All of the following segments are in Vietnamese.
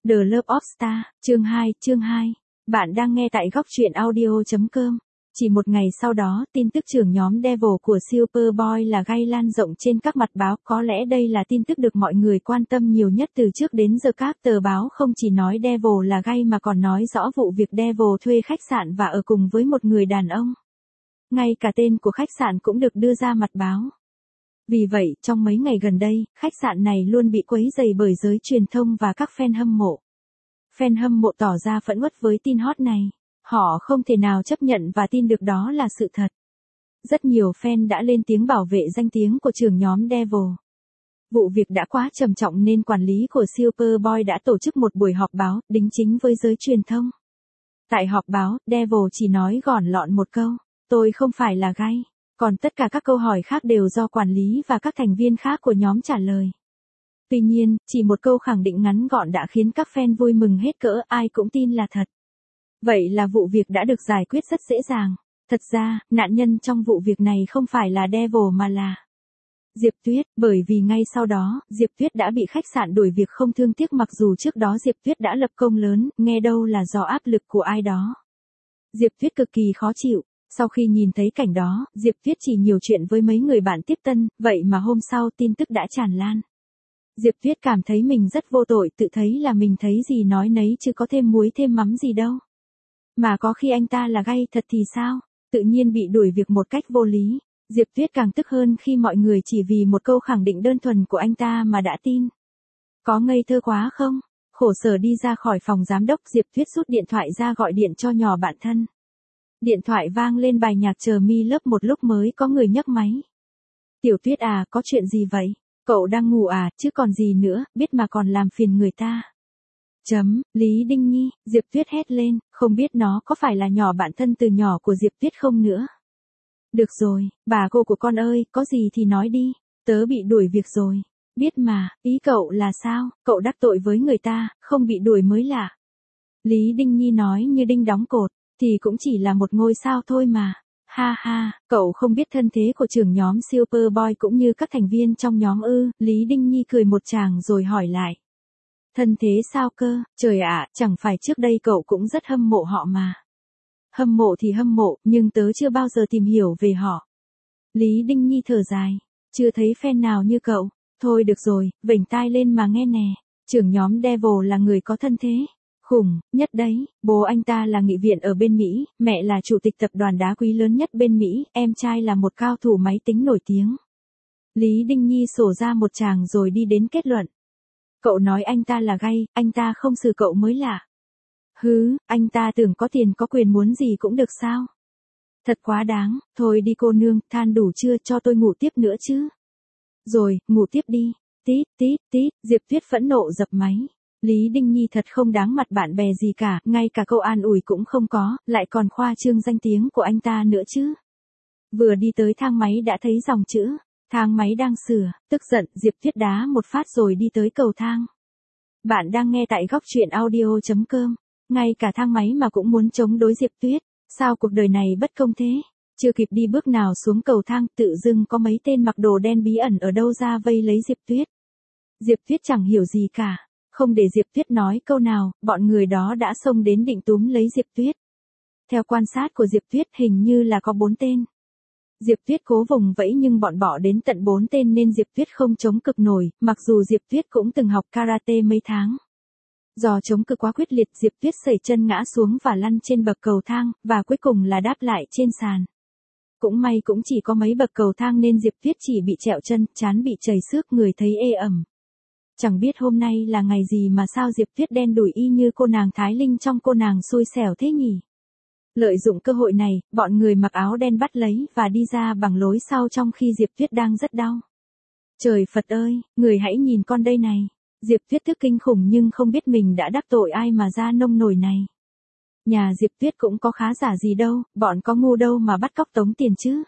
The Love of Star, chương 2. Bạn đang nghe tại góc truyện audio.com. Chỉ một ngày sau đó, tin tức trưởng nhóm Devil của Superboy là gây lan rộng trên các mặt báo. Có lẽ đây là tin tức được mọi người quan tâm nhiều nhất từ trước đến giờ. Các tờ báo không chỉ nói Devil là gay mà còn nói rõ vụ việc Devil thuê khách sạn và ở cùng với một người đàn ông. Ngay cả tên của khách sạn cũng được đưa ra mặt báo. Vì vậy, trong mấy ngày gần đây, khách sạn này luôn bị quấy rầy bởi giới truyền thông và các fan hâm mộ. Fan hâm mộ tỏ ra phẫn uất với tin hot này. Họ không thể nào chấp nhận và tin được đó là sự thật. Rất nhiều fan đã lên tiếng bảo vệ danh tiếng của trưởng nhóm Devil. Vụ việc đã quá trầm trọng nên quản lý của Superboy đã tổ chức một buổi họp báo đính chính với giới truyền thông. Tại họp báo, Devil chỉ nói gọn lọn một câu, tôi không phải là gay. Còn tất cả các câu hỏi khác đều do quản lý và các thành viên khác của nhóm trả lời. Tuy nhiên, chỉ một câu khẳng định ngắn gọn đã khiến các fan vui mừng hết cỡ, ai cũng tin là thật. Vậy là vụ việc đã được giải quyết rất dễ dàng. Thật ra, nạn nhân trong vụ việc này không phải là Devil mà là Diệp Tuyết, bởi vì ngay sau đó, Diệp Tuyết đã bị khách sạn đuổi việc không thương tiếc mặc dù trước đó Diệp Tuyết đã lập công lớn, nghe đâu là do áp lực của ai đó. Diệp Tuyết cực kỳ khó chịu. Sau khi nhìn thấy cảnh đó, Diệp Tuyết chỉ nhiều chuyện với mấy người bạn tiếp tân, vậy mà hôm sau tin tức đã tràn lan. Diệp Tuyết cảm thấy mình rất vô tội, tự thấy là mình thấy gì nói nấy chứ có thêm muối thêm mắm gì đâu. Mà có khi anh ta là gay thật thì sao, tự nhiên bị đuổi việc một cách vô lý. Diệp Tuyết càng tức hơn khi mọi người chỉ vì một câu khẳng định đơn thuần của anh ta mà đã tin. Có ngây thơ quá không? Khổ sở đi ra khỏi phòng giám đốc, Diệp Tuyết rút điện thoại ra gọi điện cho nhỏ bạn thân. Điện thoại vang lên bài nhạc Chờ Mi Love một lúc mới có người nhấc máy. Tiểu Tuyết à, có chuyện gì vậy? Cậu đang ngủ à, chứ còn gì nữa, biết mà còn làm phiền người ta. Lý Đinh Nhi, Diệp Tuyết hét lên, không biết nó có phải là nhỏ bạn thân từ nhỏ của Diệp Tuyết không nữa. Được rồi, bà cô của con ơi, có gì thì nói đi, tớ bị đuổi việc rồi. Biết mà, ý cậu là sao, cậu đắc tội với người ta, không bị đuổi mới lạ. Lý Đinh Nhi nói như đinh đóng cột. Thì cũng chỉ là một ngôi sao thôi mà. Ha ha, cậu không biết thân thế của trưởng nhóm Superboy cũng như các thành viên trong nhóm ư? Lý Đinh Nhi cười một tràng rồi hỏi lại. Thân thế sao cơ? Trời ạ, chẳng phải trước đây cậu cũng rất hâm mộ họ mà. Hâm mộ thì hâm mộ, nhưng tớ chưa bao giờ tìm hiểu về họ. Lý Đinh Nhi thở dài. Chưa thấy fan nào như cậu. Thôi được rồi, vểnh tai lên mà nghe nè. Trưởng nhóm Devil là người có thân thế khủng nhất đấy, bố anh ta là nghị viện ở bên Mỹ, mẹ là chủ tịch tập đoàn đá quý lớn nhất bên Mỹ, em trai là một cao thủ máy tính nổi tiếng. Lý Đinh Nhi sổ ra một tràng rồi đi đến kết luận. Cậu nói anh ta là gay, anh ta không xử cậu mới lạ. Hứ, anh ta tưởng có tiền có quyền muốn gì cũng được sao? Thật quá đáng, thôi đi cô nương, than đủ chưa, cho tôi ngủ tiếp nữa chứ. Rồi, ngủ tiếp đi. Tít, tít, tít, Diệp Tuyết phẫn nộ dập máy. Lý Đinh Nhi thật không đáng mặt bạn bè gì cả, ngay cả câu an ủi cũng không có, lại còn khoa trương danh tiếng của anh ta nữa chứ. Vừa đi tới thang máy đã thấy dòng chữ, thang máy đang sửa, tức giận, Diệp Tuyết đá một phát rồi đi tới cầu thang. Bạn đang nghe tại góc truyện audio.com, ngay cả thang máy mà cũng muốn chống đối Diệp Tuyết, sao cuộc đời này bất công thế? Chưa kịp đi bước nào xuống cầu thang, tự dưng có mấy tên mặc đồ đen bí ẩn ở đâu ra vây lấy Diệp Tuyết. Diệp Tuyết chẳng hiểu gì cả. Không để Diệp Tuyết nói câu nào, bọn người đó đã xông đến định túm lấy Diệp Tuyết. Theo quan sát của Diệp Tuyết hình như là có 4 tên. Diệp Tuyết cố vùng vẫy nhưng bọn bỏ đến tận 4 tên nên Diệp Tuyết không chống cực nổi, mặc dù Diệp Tuyết cũng từng học karate mấy tháng. Do chống cực quá quyết liệt, Diệp Tuyết sẩy chân ngã xuống và lăn trên bậc cầu thang, và cuối cùng là đáp lại trên sàn. Cũng may cũng chỉ có mấy bậc cầu thang nên Diệp Tuyết chỉ bị trẹo chân, trán bị chảy xước, người thấy ê ẩm. Chẳng biết hôm nay là ngày gì mà sao Diệp Tuyết đen đủi y như cô nàng Thái Linh trong Cô nàng xui xẻo thế nhỉ. Lợi dụng cơ hội này, bọn người mặc áo đen bắt lấy và đi ra bằng lối sau trong khi Diệp Tuyết đang rất đau. Trời Phật ơi, người hãy nhìn con đây này. Diệp Tuyết tức kinh khủng nhưng không biết mình đã đắc tội ai mà ra nông nổi này. Nhà Diệp Tuyết cũng có khá giả gì đâu, bọn có ngu đâu mà bắt cóc tống tiền chứ.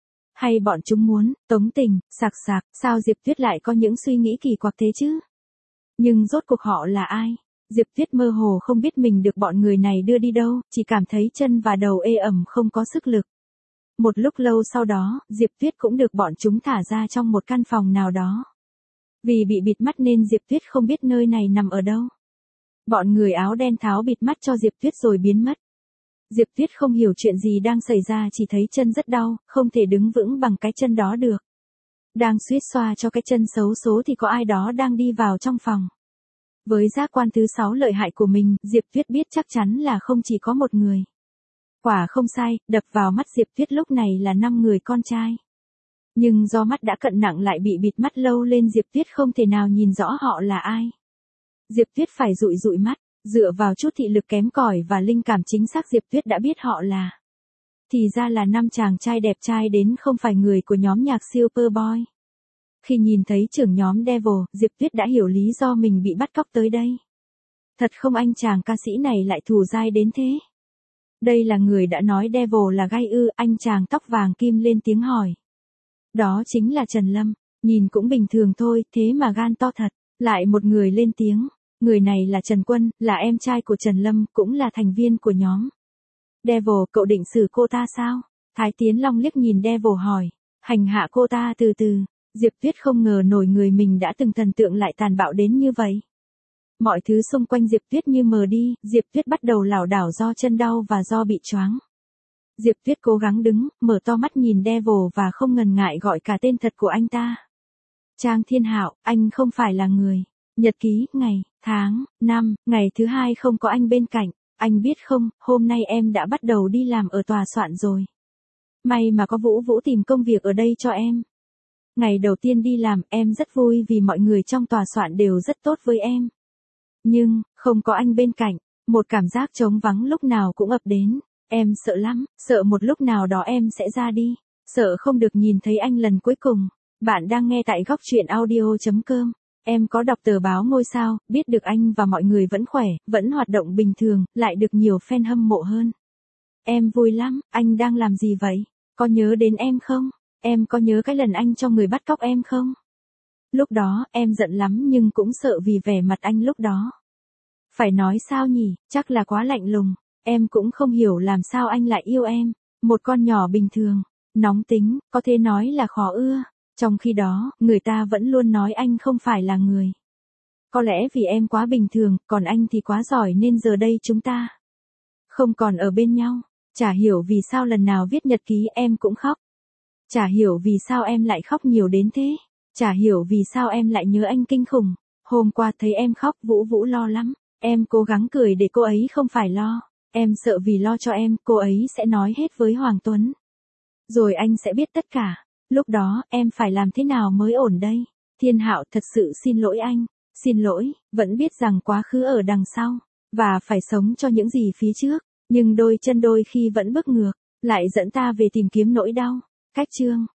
Hay bọn chúng muốn tống tình, sạc, sao Diệp Tuyết lại có những suy nghĩ kỳ quặc thế chứ? Nhưng rốt cuộc họ là ai? Diệp Tuyết mơ hồ không biết mình được bọn người này đưa đi đâu, chỉ cảm thấy chân và đầu ê ẩm không có sức lực. Một lúc lâu sau đó, Diệp Tuyết cũng được bọn chúng thả ra trong một căn phòng nào đó. Vì bị bịt mắt nên Diệp Tuyết không biết nơi này nằm ở đâu. Bọn người áo đen tháo bịt mắt cho Diệp Tuyết rồi biến mất. Diệp Tuyết không hiểu chuyện gì đang xảy ra, chỉ thấy chân rất đau, không thể đứng vững bằng cái chân đó được. Đang suýt xoa cho cái chân xấu số thì có ai đó đang đi vào trong phòng. Với giác quan thứ 6 lợi hại của mình, Diệp Tuyết biết chắc chắn là không chỉ có một người. Quả không sai, đập vào mắt Diệp Tuyết lúc này là 5 người con trai. Nhưng do mắt đã cận nặng lại bị bịt mắt lâu lên, Diệp Tuyết không thể nào nhìn rõ họ là ai. Diệp Tuyết phải dụi dụi mắt, dựa vào chút thị lực kém cỏi và linh cảm chính xác Diệp Tuyết đã biết họ là. Thì ra là 5 chàng trai đẹp trai đến không phải người của nhóm nhạc Superboy. Khi nhìn thấy trưởng nhóm Devil, Diệp Tuyết đã hiểu lý do mình bị bắt cóc tới đây. Thật không, anh chàng ca sĩ này lại thù dai đến thế. Đây là người đã nói Devil là gai ư? Anh chàng tóc vàng kim lên tiếng hỏi. Đó chính là Trần Lâm, nhìn cũng bình thường thôi, thế mà gan to thật. Lại một người lên tiếng, người này là Trần Quân, là em trai của Trần Lâm, cũng là thành viên của nhóm Devil. Cậu định xử cô ta sao? Thái Tiến Long liếc nhìn Devil hỏi. Hành hạ cô ta từ từ. Diệp Tuyết không ngờ nổi người mình đã từng thần tượng lại tàn bạo đến như vậy. Mọi thứ xung quanh Diệp Tuyết như mờ đi, Diệp Tuyết bắt đầu lảo đảo do chân đau và do bị choáng. Diệp Tuyết cố gắng đứng, mở to mắt nhìn Devil và không ngần ngại gọi cả tên thật của anh ta. Trang Thiên Hạo, anh không phải là người. Nhật ký, ngày, tháng, năm, ngày thứ 2 không có anh bên cạnh. Anh biết không, hôm nay em đã bắt đầu đi làm ở tòa soạn rồi. May mà có Vũ Vũ tìm công việc ở đây cho em. Ngày đầu tiên đi làm, em rất vui vì mọi người trong tòa soạn đều rất tốt với em. Nhưng, không có anh bên cạnh, một cảm giác trống vắng lúc nào cũng ập đến. Em sợ lắm, sợ một lúc nào đó em sẽ ra đi. Sợ không được nhìn thấy anh lần cuối cùng. Bạn đang nghe tại góc truyện audio.com. Em có đọc tờ báo Ngôi Sao, biết được anh và mọi người vẫn khỏe, vẫn hoạt động bình thường, lại được nhiều fan hâm mộ hơn. Em vui lắm, anh đang làm gì vậy? Có nhớ đến em không? Em có nhớ cái lần anh cho người bắt cóc em không? Lúc đó, em giận lắm nhưng cũng sợ vì vẻ mặt anh lúc đó. Phải nói sao nhỉ, chắc là quá lạnh lùng. Em cũng không hiểu làm sao anh lại yêu em. Một con nhỏ bình thường, nóng tính, có thể nói là khó ưa. Trong khi đó, người ta vẫn luôn nói anh không phải là người. Có lẽ vì em quá bình thường, còn anh thì quá giỏi nên giờ đây chúng ta không còn ở bên nhau. Chả hiểu vì sao lần nào viết nhật ký em cũng khóc. Chả hiểu vì sao em lại khóc nhiều đến thế. Chả hiểu vì sao em lại nhớ anh kinh khủng. Hôm qua thấy em khóc, Vũ Vũ lo lắm. Em cố gắng cười để cô ấy không phải lo. Em sợ vì lo cho em, cô ấy sẽ nói hết với Hoàng Tuấn. Rồi anh sẽ biết tất cả. Lúc đó, em phải làm thế nào mới ổn đây? Thiên Hạo, thật sự xin lỗi anh. Xin lỗi, vẫn biết rằng quá khứ ở đằng sau. Và phải sống cho những gì phía trước. Nhưng đôi chân đôi khi vẫn bước ngược. Lại dẫn ta về tìm kiếm nỗi đau. Cách chương.